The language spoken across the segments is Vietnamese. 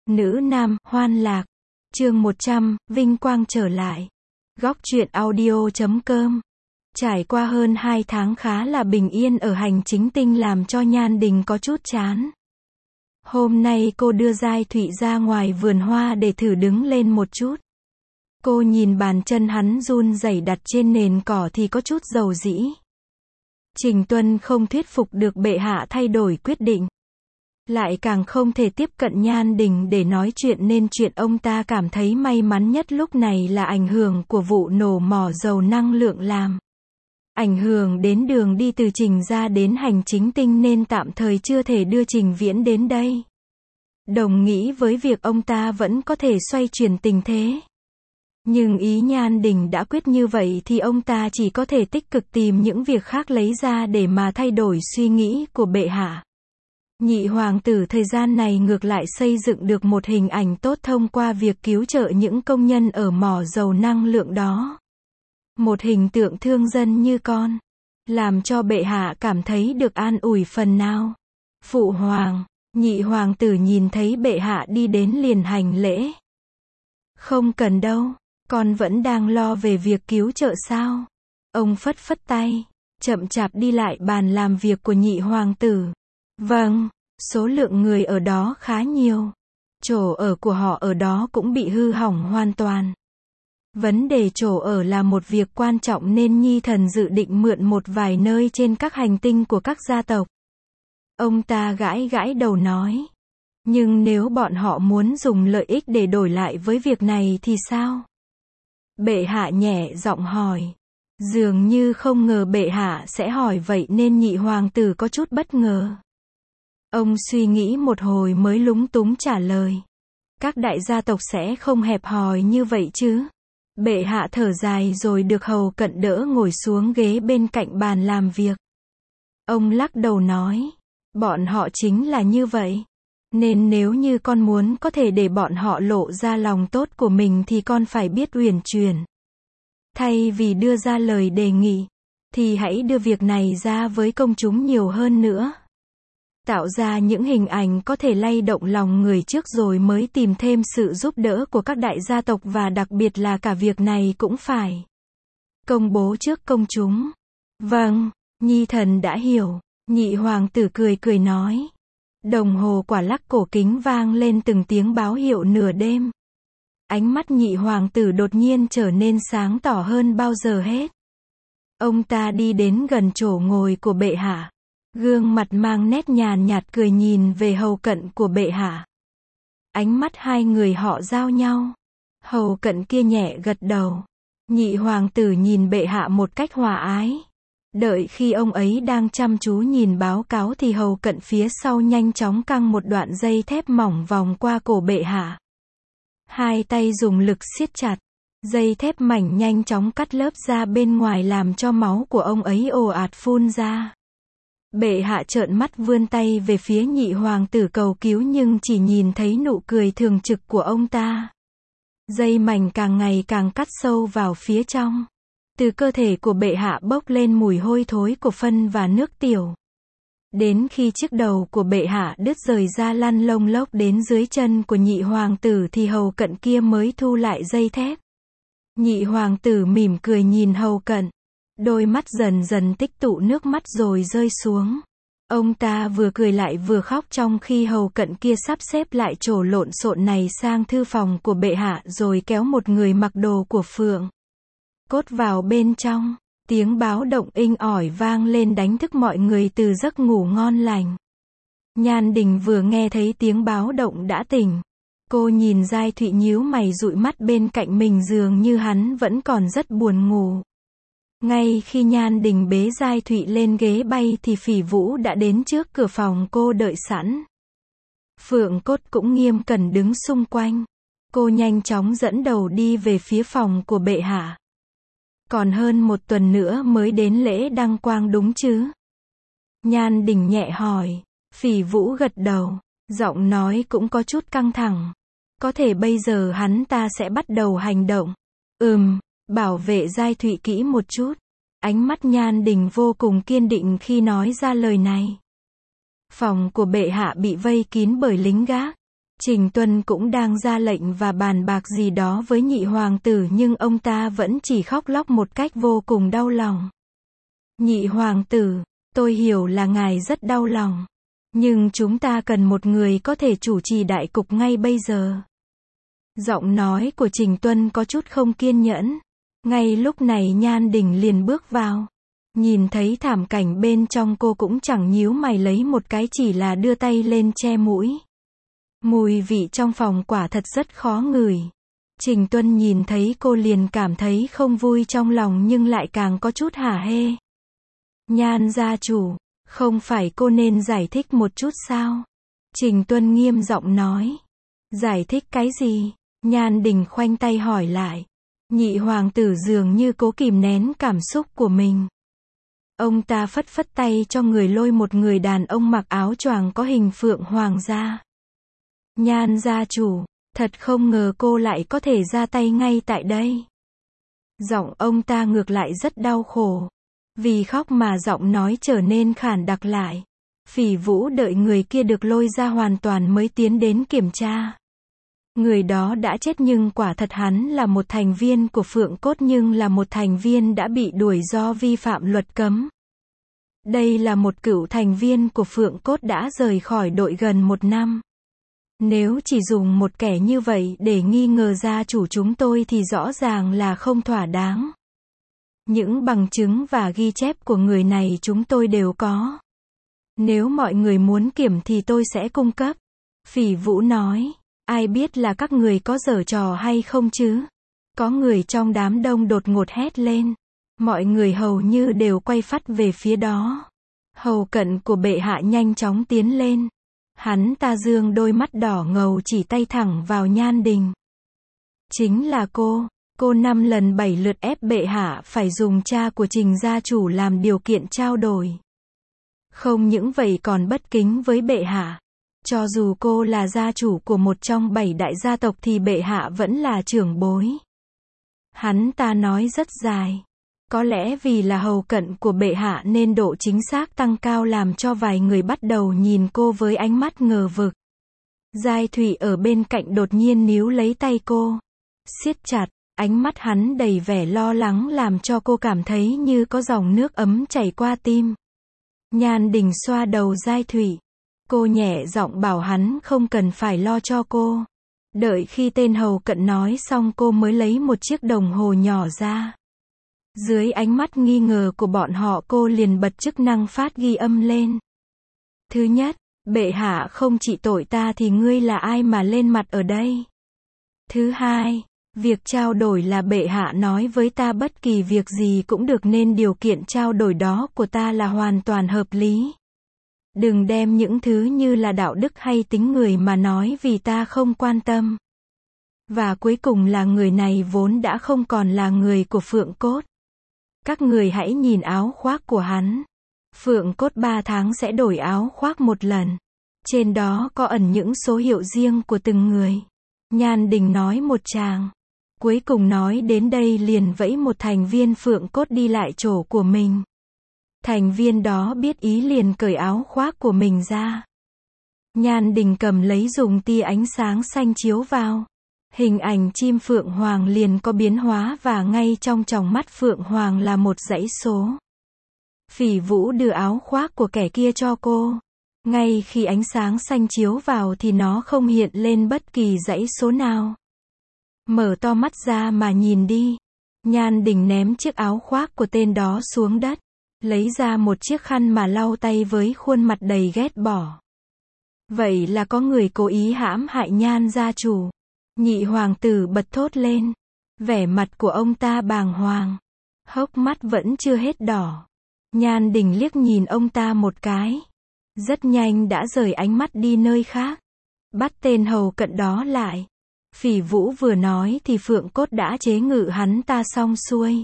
Nữ nam, hoan lạc. Chương 100, vinh quang trở lại. Góc truyện audio.com. Trải qua hơn 2 tháng khá là bình yên ở hành chính tinh làm cho Nhan Đình có chút chán. Hôm nay cô đưa Giai Thụy ra ngoài vườn hoa để thử đứng lên một chút. Cô nhìn bàn chân hắn run rẩy đặt trên nền cỏ thì có chút dầu dĩ. Trình Tuân không thuyết phục được bệ hạ thay đổi quyết định. Lại càng không thể tiếp cận Nhan Đình để nói chuyện nên chuyện ông ta cảm thấy may mắn nhất lúc này là ảnh hưởng của vụ nổ mỏ dầu năng lượng làm. Ảnh hưởng đến đường đi từ Trình ra đến hành chính tinh nên tạm thời chưa thể đưa Trình Viễn đến đây. Đồng nghĩ với việc ông ta vẫn có thể xoay chuyển tình thế. Nhưng ý Nhan Đình đã quyết như vậy thì ông ta chỉ có thể tích cực tìm những việc khác lấy ra để mà thay đổi suy nghĩ của bệ hạ. Nhị hoàng tử thời gian này ngược lại xây dựng được một hình ảnh tốt thông qua việc cứu trợ những công nhân ở mỏ dầu năng lượng đó. Một hình tượng thương dân như con. Làm cho bệ hạ cảm thấy được an ủi phần nào. Phụ hoàng, nhị hoàng tử nhìn thấy bệ hạ đi đến liền hành lễ. Không cần đâu, con vẫn đang lo về việc cứu trợ sao? Ông phất phất tay, chậm chạp đi lại bàn làm việc của nhị hoàng tử. Vâng, số lượng người ở đó khá nhiều. Chỗ ở của họ ở đó cũng bị hư hỏng hoàn toàn. Vấn đề chỗ ở là một việc quan trọng nên Nhi thần dự định mượn một vài nơi trên các hành tinh của các gia tộc. Ông ta gãi gãi đầu nói. Nhưng nếu bọn họ muốn dùng lợi ích để đổi lại với việc này thì sao? Bệ hạ nhẹ giọng hỏi. Dường như không ngờ bệ hạ sẽ hỏi vậy nên nhị hoàng tử có chút bất ngờ. Ông suy nghĩ một hồi mới lúng túng trả lời. Các đại gia tộc sẽ không hẹp hòi như vậy chứ. Bệ hạ thở dài rồi được hầu cận đỡ ngồi xuống ghế bên cạnh bàn làm việc. Ông lắc đầu nói. Bọn họ chính là như vậy. Nên nếu như con muốn có thể để bọn họ lộ ra lòng tốt của mình thì con phải biết uyển chuyển. Thay vì đưa ra lời đề nghị, thì hãy đưa việc này ra với công chúng nhiều hơn nữa. Tạo ra những hình ảnh có thể lay động lòng người trước rồi mới tìm thêm sự giúp đỡ của các đại gia tộc và đặc biệt là cả việc này cũng phải công bố trước công chúng. Vâng, Nhi thần đã hiểu, nhị hoàng tử cười cười nói. Đồng hồ quả lắc cổ kính vang lên từng tiếng báo hiệu nửa đêm. Ánh mắt nhị hoàng tử đột nhiên trở nên sáng tỏ hơn bao giờ hết. Ông ta đi đến gần chỗ ngồi của bệ hạ. Gương mặt mang nét nhàn nhạt cười nhìn về hầu cận của bệ hạ. Ánh mắt hai người họ giao nhau. Hầu cận kia nhẹ gật đầu. Nhị hoàng tử nhìn bệ hạ một cách hòa ái. Đợi khi ông ấy đang chăm chú nhìn báo cáo thì hầu cận phía sau nhanh chóng căng một đoạn dây thép mỏng vòng qua cổ bệ hạ. Hai tay dùng lực siết chặt. Dây thép mảnh nhanh chóng cắt lớp da bên ngoài làm cho máu của ông ấy ồ ạt phun ra. Bệ hạ trợn mắt vươn tay về phía nhị hoàng tử cầu cứu nhưng chỉ nhìn thấy nụ cười thường trực của ông ta. Dây mảnh càng ngày càng cắt sâu vào phía trong. Từ cơ thể của bệ hạ bốc lên mùi hôi thối của phân và nước tiểu. Đến khi chiếc đầu của bệ hạ đứt rời ra lăn lông lốc đến dưới chân của nhị hoàng tử thì hầu cận kia mới thu lại dây thép. Nhị hoàng tử mỉm cười nhìn hầu cận. Đôi mắt dần dần tích tụ nước mắt rồi rơi xuống. Ông ta vừa cười lại vừa khóc trong khi hầu cận kia sắp xếp lại chỗ lộn xộn này sang thư phòng của bệ hạ rồi kéo một người mặc đồ của Phượng Cốt vào bên trong. Tiếng báo động inh ỏi vang lên đánh thức mọi người từ giấc ngủ ngon lành. Nhan Đình vừa nghe thấy tiếng báo động đã tỉnh. Cô nhìn Giai Thụy nhíu mày dụi mắt bên cạnh mình dường như hắn vẫn còn rất buồn ngủ. Ngay khi Nhan Đình bế Giai Thụy lên ghế bay thì Phỉ Vũ đã đến trước cửa phòng cô đợi sẵn. Phượng Cốt cũng nghiêm cẩn đứng xung quanh. Cô nhanh chóng dẫn đầu đi về phía phòng của bệ hạ. Còn hơn một tuần nữa mới đến lễ đăng quang đúng chứ? Nhan Đình nhẹ hỏi. Phỉ Vũ gật đầu, giọng nói cũng có chút căng thẳng. Có thể bây giờ hắn ta sẽ bắt đầu hành động. Bảo vệ Giai Thụy kỹ một chút. Ánh mắt Nhan Đình vô cùng kiên định khi nói ra lời này. Phòng của bệ hạ bị vây kín bởi lính gác. Trình Tuân cũng đang ra lệnh và bàn bạc gì đó với nhị hoàng tử nhưng ông ta vẫn chỉ khóc lóc một cách vô cùng đau lòng. Nhị hoàng tử, tôi hiểu là ngài rất đau lòng. Nhưng chúng ta cần một người có thể chủ trì đại cục ngay bây giờ. Giọng nói của Trình Tuân có chút không kiên nhẫn. Ngay lúc này Nhan Đình liền bước vào. Nhìn thấy thảm cảnh bên trong cô cũng chẳng nhíu mày lấy một cái, chỉ là đưa tay lên che mũi. Mùi vị trong phòng quả thật rất khó ngửi. Trình Tuân nhìn thấy cô liền cảm thấy không vui trong lòng nhưng lại càng có chút hả hê. Nhan gia chủ, không phải cô nên giải thích một chút sao? Trình Tuân nghiêm giọng nói. Giải thích cái gì? Nhan Đình khoanh tay hỏi lại. Nhị hoàng tử dường như cố kìm nén cảm xúc của mình. Ông ta phất phất tay cho người lôi một người đàn ông mặc áo choàng có hình phượng hoàng ra. Nhan gia chủ, thật không ngờ cô lại có thể ra tay ngay tại đây. Giọng ông ta ngược lại rất đau khổ. Vì khóc mà giọng nói trở nên khản đặc lại. Phỉ Vũ đợi người kia được lôi ra hoàn toàn mới tiến đến kiểm tra. Người đó đã chết nhưng quả thật hắn là một thành viên của Phượng Cốt nhưng là một thành viên đã bị đuổi do vi phạm luật cấm. Đây là một cựu thành viên của Phượng Cốt đã rời khỏi đội gần 1 năm. Nếu chỉ dùng một kẻ như vậy để nghi ngờ gia chủ chúng tôi thì rõ ràng là không thỏa đáng. Những bằng chứng và ghi chép của người này chúng tôi đều có. Nếu mọi người muốn kiểm thì tôi sẽ cung cấp. Phỉ Vũ nói. Ai biết là các người có giở trò hay không chứ? Có người trong đám đông đột ngột hét lên. Mọi người hầu như đều quay phắt về phía đó. Hầu cận của bệ hạ nhanh chóng tiến lên. Hắn ta dương đôi mắt đỏ ngầu chỉ tay thẳng vào Nhan Đình. Chính là cô 5 lần 7 lượt ép bệ hạ phải dùng cha của Trình gia chủ làm điều kiện trao đổi. Không những vậy còn bất kính với bệ hạ. Cho dù cô là gia chủ của một trong 7 đại gia tộc thì bệ hạ vẫn là trưởng bối. Hắn ta nói rất dài. Có lẽ vì là hầu cận của bệ hạ nên độ chính xác tăng cao làm cho vài người bắt đầu nhìn cô với ánh mắt ngờ vực. Giai Thụy ở bên cạnh đột nhiên níu lấy tay cô. Siết chặt, ánh mắt hắn đầy vẻ lo lắng làm cho cô cảm thấy như có dòng nước ấm chảy qua tim. Nhan Đình xoa đầu Giai Thụy. Cô nhẹ giọng bảo hắn không cần phải lo cho cô. Đợi khi tên hầu cận nói xong cô mới lấy một chiếc đồng hồ nhỏ ra. Dưới ánh mắt nghi ngờ của bọn họ cô liền bật chức năng phát ghi âm lên. Thứ nhất, bệ hạ không trị tội ta thì ngươi là ai mà lên mặt ở đây? Thứ hai, việc trao đổi là bệ hạ nói với ta bất kỳ việc gì cũng được nên điều kiện trao đổi đó của ta là hoàn toàn hợp lý. Đừng đem những thứ như là đạo đức hay tính người mà nói vì ta không quan tâm. Và cuối cùng là người này vốn đã không còn là người của Phượng Cốt. Các người hãy nhìn áo khoác của hắn. Phượng Cốt 3 tháng sẽ đổi áo khoác một lần. Trên đó có ẩn những số hiệu riêng của từng người. Nhan Đình nói một tràng. Cuối cùng nói đến đây liền vẫy một thành viên Phượng Cốt đi lại chỗ của mình. Thành viên đó biết ý liền cởi áo khoác của mình ra. Nhan Đình cầm lấy dùng tia ánh sáng xanh chiếu vào. Hình ảnh chim Phượng Hoàng liền có biến hóa và ngay trong tròng mắt Phượng Hoàng là một dãy số. Phỉ Vũ đưa áo khoác của kẻ kia cho cô. Ngay khi ánh sáng xanh chiếu vào thì nó không hiện lên bất kỳ dãy số nào. Mở to mắt ra mà nhìn đi. Nhan Đình ném chiếc áo khoác của tên đó xuống đất. Lấy ra một chiếc khăn mà lau tay với khuôn mặt đầy ghét bỏ. Vậy là có người cố ý hãm hại Nhan gia chủ. Nhị hoàng tử bật thốt lên. Vẻ mặt của ông ta bàng hoàng. Hốc mắt vẫn chưa hết đỏ. Nhan Đình liếc nhìn ông ta một cái. Rất nhanh đã rời ánh mắt đi nơi khác. Bắt tên hầu cận đó lại. Phỉ Vũ vừa nói thì Phượng Cốt đã chế ngự hắn ta xong xuôi.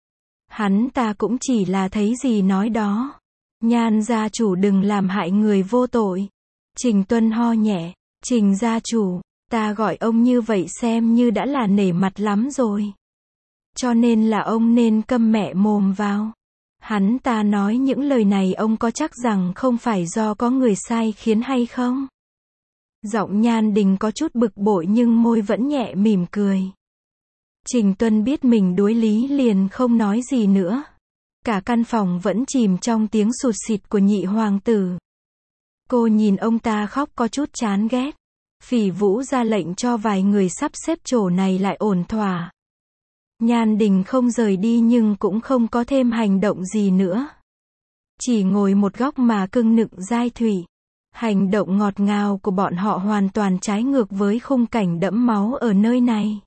Hắn ta cũng chỉ là thấy gì nói đó. Nhan gia chủ đừng làm hại người vô tội. Trình Tuân ho nhẹ. Trình gia chủ, ta gọi ông như vậy xem như đã là nể mặt lắm rồi. Cho nên là ông nên câm mẹ mồm vào. Hắn ta nói những lời này ông có chắc rằng không phải do có người sai khiến hay không? Giọng Nhan Đình có chút bực bội nhưng môi vẫn nhẹ mỉm cười. Trình Tuân biết mình đuối lý liền không nói gì nữa. Cả căn phòng vẫn chìm trong tiếng sụt sịt của nhị hoàng tử. Cô nhìn ông ta khóc có chút chán ghét. Phỉ Vũ ra lệnh cho vài người sắp xếp chỗ này lại ổn thỏa. Nhan Đình không rời đi nhưng cũng không có thêm hành động gì nữa. Chỉ ngồi một góc mà cưng nựng Giai Thụy. Hành động ngọt ngào của bọn họ hoàn toàn trái ngược với khung cảnh đẫm máu ở nơi này.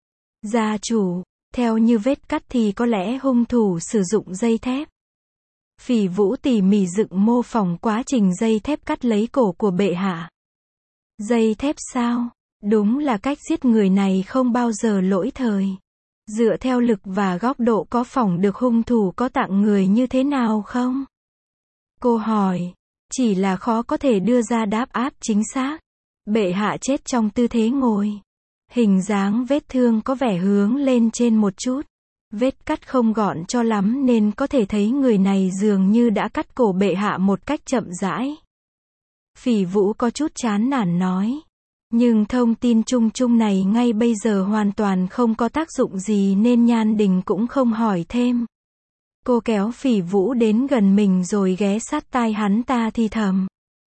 Gia chủ, theo như vết cắt thì có lẽ hung thủ sử dụng dây thép. Phỉ Vũ tỉ mỉ dựng mô phỏng quá trình dây thép cắt lấy cổ của bệ hạ. Dây thép sao? Đúng là cách giết người này không bao giờ lỗi thời. Dựa theo lực và góc độ có phỏng được hung thủ có tạng người như thế nào không? Cô hỏi. Chỉ là khó có thể đưa ra đáp án chính xác. Bệ hạ chết trong tư thế ngồi. Hình dáng vết thương có vẻ hướng lên trên một chút. Vết cắt không gọn cho lắm nên có thể thấy người này dường như đã cắt cổ bệ hạ một cách chậm rãi. Phỉ Vũ có chút chán nản nói. Nhưng thông tin chung chung này ngay bây giờ hoàn toàn không có tác dụng gì nên Nhan Đình cũng không hỏi thêm. Cô kéo Phỉ Vũ đến gần mình rồi ghé sát tai hắn ta thì thầm.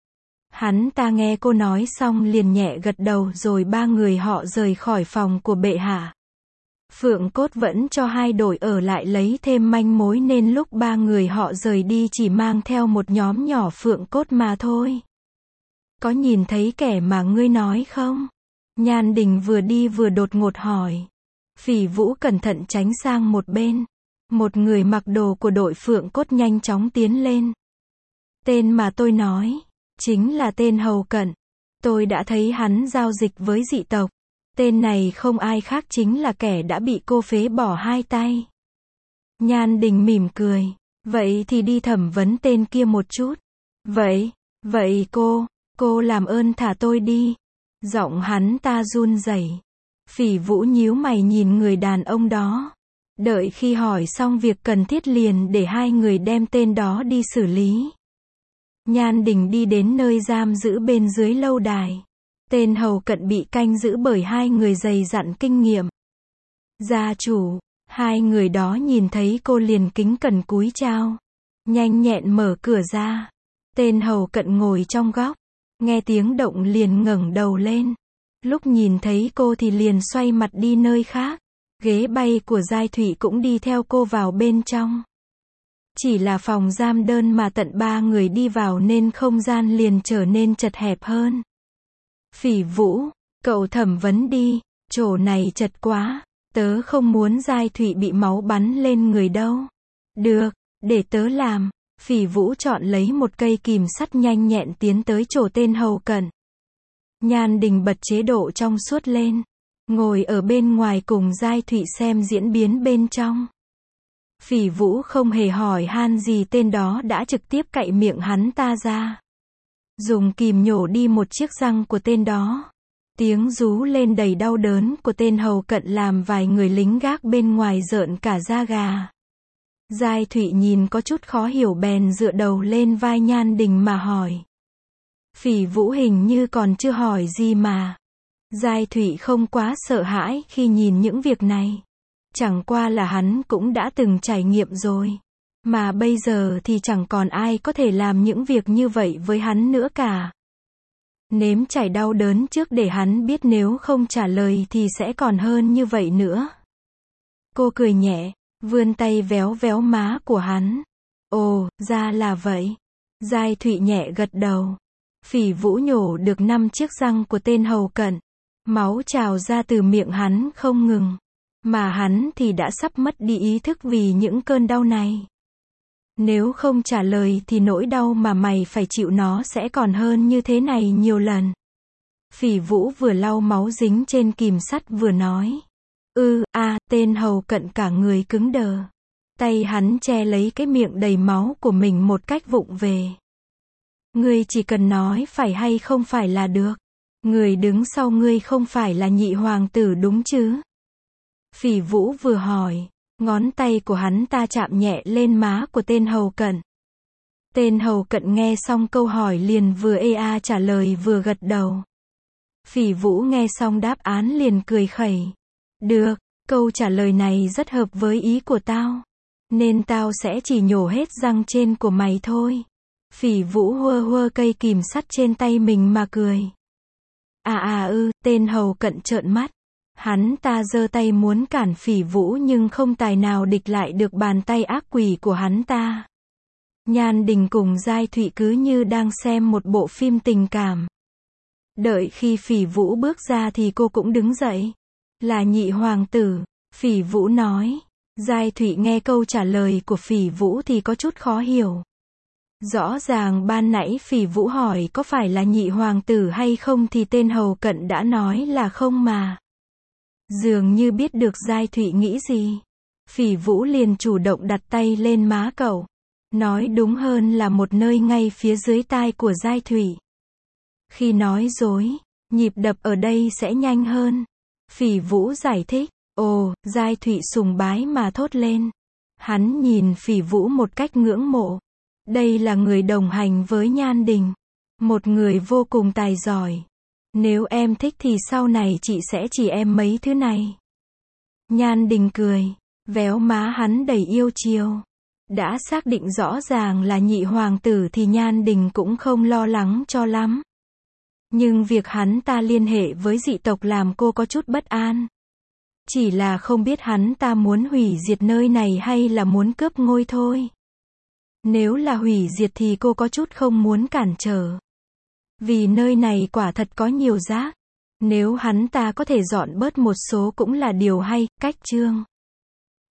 Hắn ta nghe cô nói xong liền nhẹ gật đầu rồi ba người họ rời khỏi phòng của bệ hạ. Phượng Cốt vẫn cho hai đội ở lại lấy thêm manh mối nên lúc ba người họ rời đi chỉ mang theo một nhóm nhỏ Phượng Cốt mà thôi. Có nhìn thấy kẻ mà ngươi nói không? Nhan Đình vừa đi vừa đột ngột hỏi. Phỉ Vũ cẩn thận tránh sang một bên. Một người mặc đồ của đội Phượng Cốt nhanh chóng tiến lên. Tên mà tôi nói, chính là tên Hầu Cận. Tôi đã thấy hắn giao dịch với dị tộc. Tên này không ai khác chính là kẻ đã bị cô phế bỏ hai tay. Nhan Đình mỉm cười. Vậy thì đi thẩm vấn tên kia một chút. Vậy cô làm ơn thả tôi đi. Giọng hắn ta run rẩy. Phỉ Vũ nhíu mày nhìn người đàn ông đó. Đợi khi hỏi xong việc cần thiết liền để hai người đem tên đó đi xử lý. Nhan Đình đi đến nơi giam giữ bên dưới lâu đài. Tên Hầu Cận bị canh giữ bởi hai người dày dặn kinh nghiệm. Gia chủ, hai người đó nhìn thấy cô liền kính cẩn cúi chào. Nhanh nhẹn mở cửa ra. Tên Hầu Cận ngồi trong góc. Nghe tiếng động liền ngẩng đầu lên. Lúc nhìn thấy cô thì liền xoay mặt đi nơi khác. Ghế bay của Giai Thụy cũng đi theo cô vào bên trong. Chỉ là phòng giam đơn mà tận ba người đi vào nên không gian liền trở nên chật hẹp hơn. Phỉ Vũ, cậu thẩm vấn đi, chỗ này chật quá, tớ không muốn Giai Thụy bị máu bắn lên người đâu. Được, để tớ làm. Phỉ Vũ chọn lấy một cây kìm sắt nhanh nhẹn tiến tới chỗ tên Hầu Cận. Nhan Đình bật chế độ trong suốt lên. Ngồi ở bên ngoài cùng Giai Thụy xem diễn biến bên trong. Phỉ Vũ không hề hỏi han gì tên đó đã trực tiếp cạy miệng hắn ta ra. Dùng kìm nhổ đi một chiếc răng của tên đó. Tiếng rú lên đầy đau đớn của tên Hầu Cận làm vài người lính gác bên ngoài rợn cả da gà. Giai Thụy nhìn có chút khó hiểu bèn dựa đầu lên vai Nhan Đình mà hỏi. Phỉ Vũ hình như còn chưa hỏi gì mà. Giai Thụy không quá sợ hãi khi nhìn những việc này. Chẳng qua là hắn cũng đã từng trải nghiệm rồi. Mà bây giờ thì chẳng còn ai có thể làm những việc như vậy với hắn nữa cả. Nếm trải đau đớn trước để hắn biết nếu không trả lời thì sẽ còn hơn như vậy nữa. Cô cười nhẹ, vươn tay véo véo má của hắn. Ồ, ra là vậy. Giai Thụy nhẹ gật đầu. Phỉ Vũ nhổ được 5 chiếc răng của tên Hầu Cận. Máu trào ra từ miệng hắn không ngừng. Mà hắn thì đã sắp mất đi ý thức vì những cơn đau này. Nếu không trả lời thì nỗi đau mà mày phải chịu nó sẽ còn hơn như thế này nhiều lần. Phỉ Vũ vừa lau máu dính trên kìm sắt vừa nói. Tên Hầu Cận cả người cứng đờ. Tay hắn che lấy cái miệng đầy máu của mình một cách vụng về. Ngươi chỉ cần nói phải hay không phải là được. Người đứng sau ngươi không phải là nhị hoàng tử đúng chứ? Phỉ Vũ vừa hỏi, ngón tay của hắn ta chạm nhẹ lên má của tên Hầu Cận. Tên Hầu Cận nghe xong câu hỏi liền vừa trả lời vừa gật đầu. Phỉ Vũ nghe xong đáp án liền cười khẩy. Được, câu trả lời này rất hợp với ý của tao. Nên tao sẽ chỉ nhổ hết răng trên của mày thôi. Phỉ Vũ hơ hơ cây kìm sắt trên tay mình mà cười. Tên hầu cận trợn mắt. Hắn ta giơ tay muốn cản Phỉ Vũ nhưng không tài nào địch lại được bàn tay ác quỷ của hắn ta. Nhan Đình cùng Giai Thụy cứ như đang xem một bộ phim tình cảm. Đợi khi Phỉ Vũ bước ra thì cô cũng đứng dậy. Là nhị hoàng tử, Phỉ Vũ nói. Giai Thụy nghe câu trả lời của Phỉ Vũ thì có chút khó hiểu. Rõ ràng ban nãy Phỉ Vũ hỏi có phải là nhị hoàng tử hay không thì tên hầu cận đã nói là không mà. Dường như biết được Giai Thụy nghĩ gì. Phỉ Vũ liền chủ động đặt tay lên má cậu. Nói đúng hơn là một nơi ngay phía dưới tai của Giai Thụy. Khi nói dối, nhịp đập ở đây sẽ nhanh hơn. Phỉ Vũ giải thích. Ồ, Giai Thụy sùng bái mà thốt lên. Hắn nhìn Phỉ Vũ một cách ngưỡng mộ. Đây là người đồng hành với Nhan Đình. Một người vô cùng tài giỏi. Nếu em thích thì sau này chị sẽ chỉ em mấy thứ này. Nhan Đình cười. Véo má hắn đầy yêu chiều. Đã xác định rõ ràng là nhị hoàng tử thì Nhan Đình cũng không lo lắng cho lắm. Nhưng việc hắn ta liên hệ với dị tộc làm cô có chút bất an. Chỉ là không biết hắn ta muốn hủy diệt nơi này hay là muốn cướp ngôi thôi. Nếu là hủy diệt thì cô có chút không muốn cản trở. Vì nơi này quả thật có nhiều rác. Nếu hắn ta có thể dọn bớt một số cũng là điều hay. Cách chương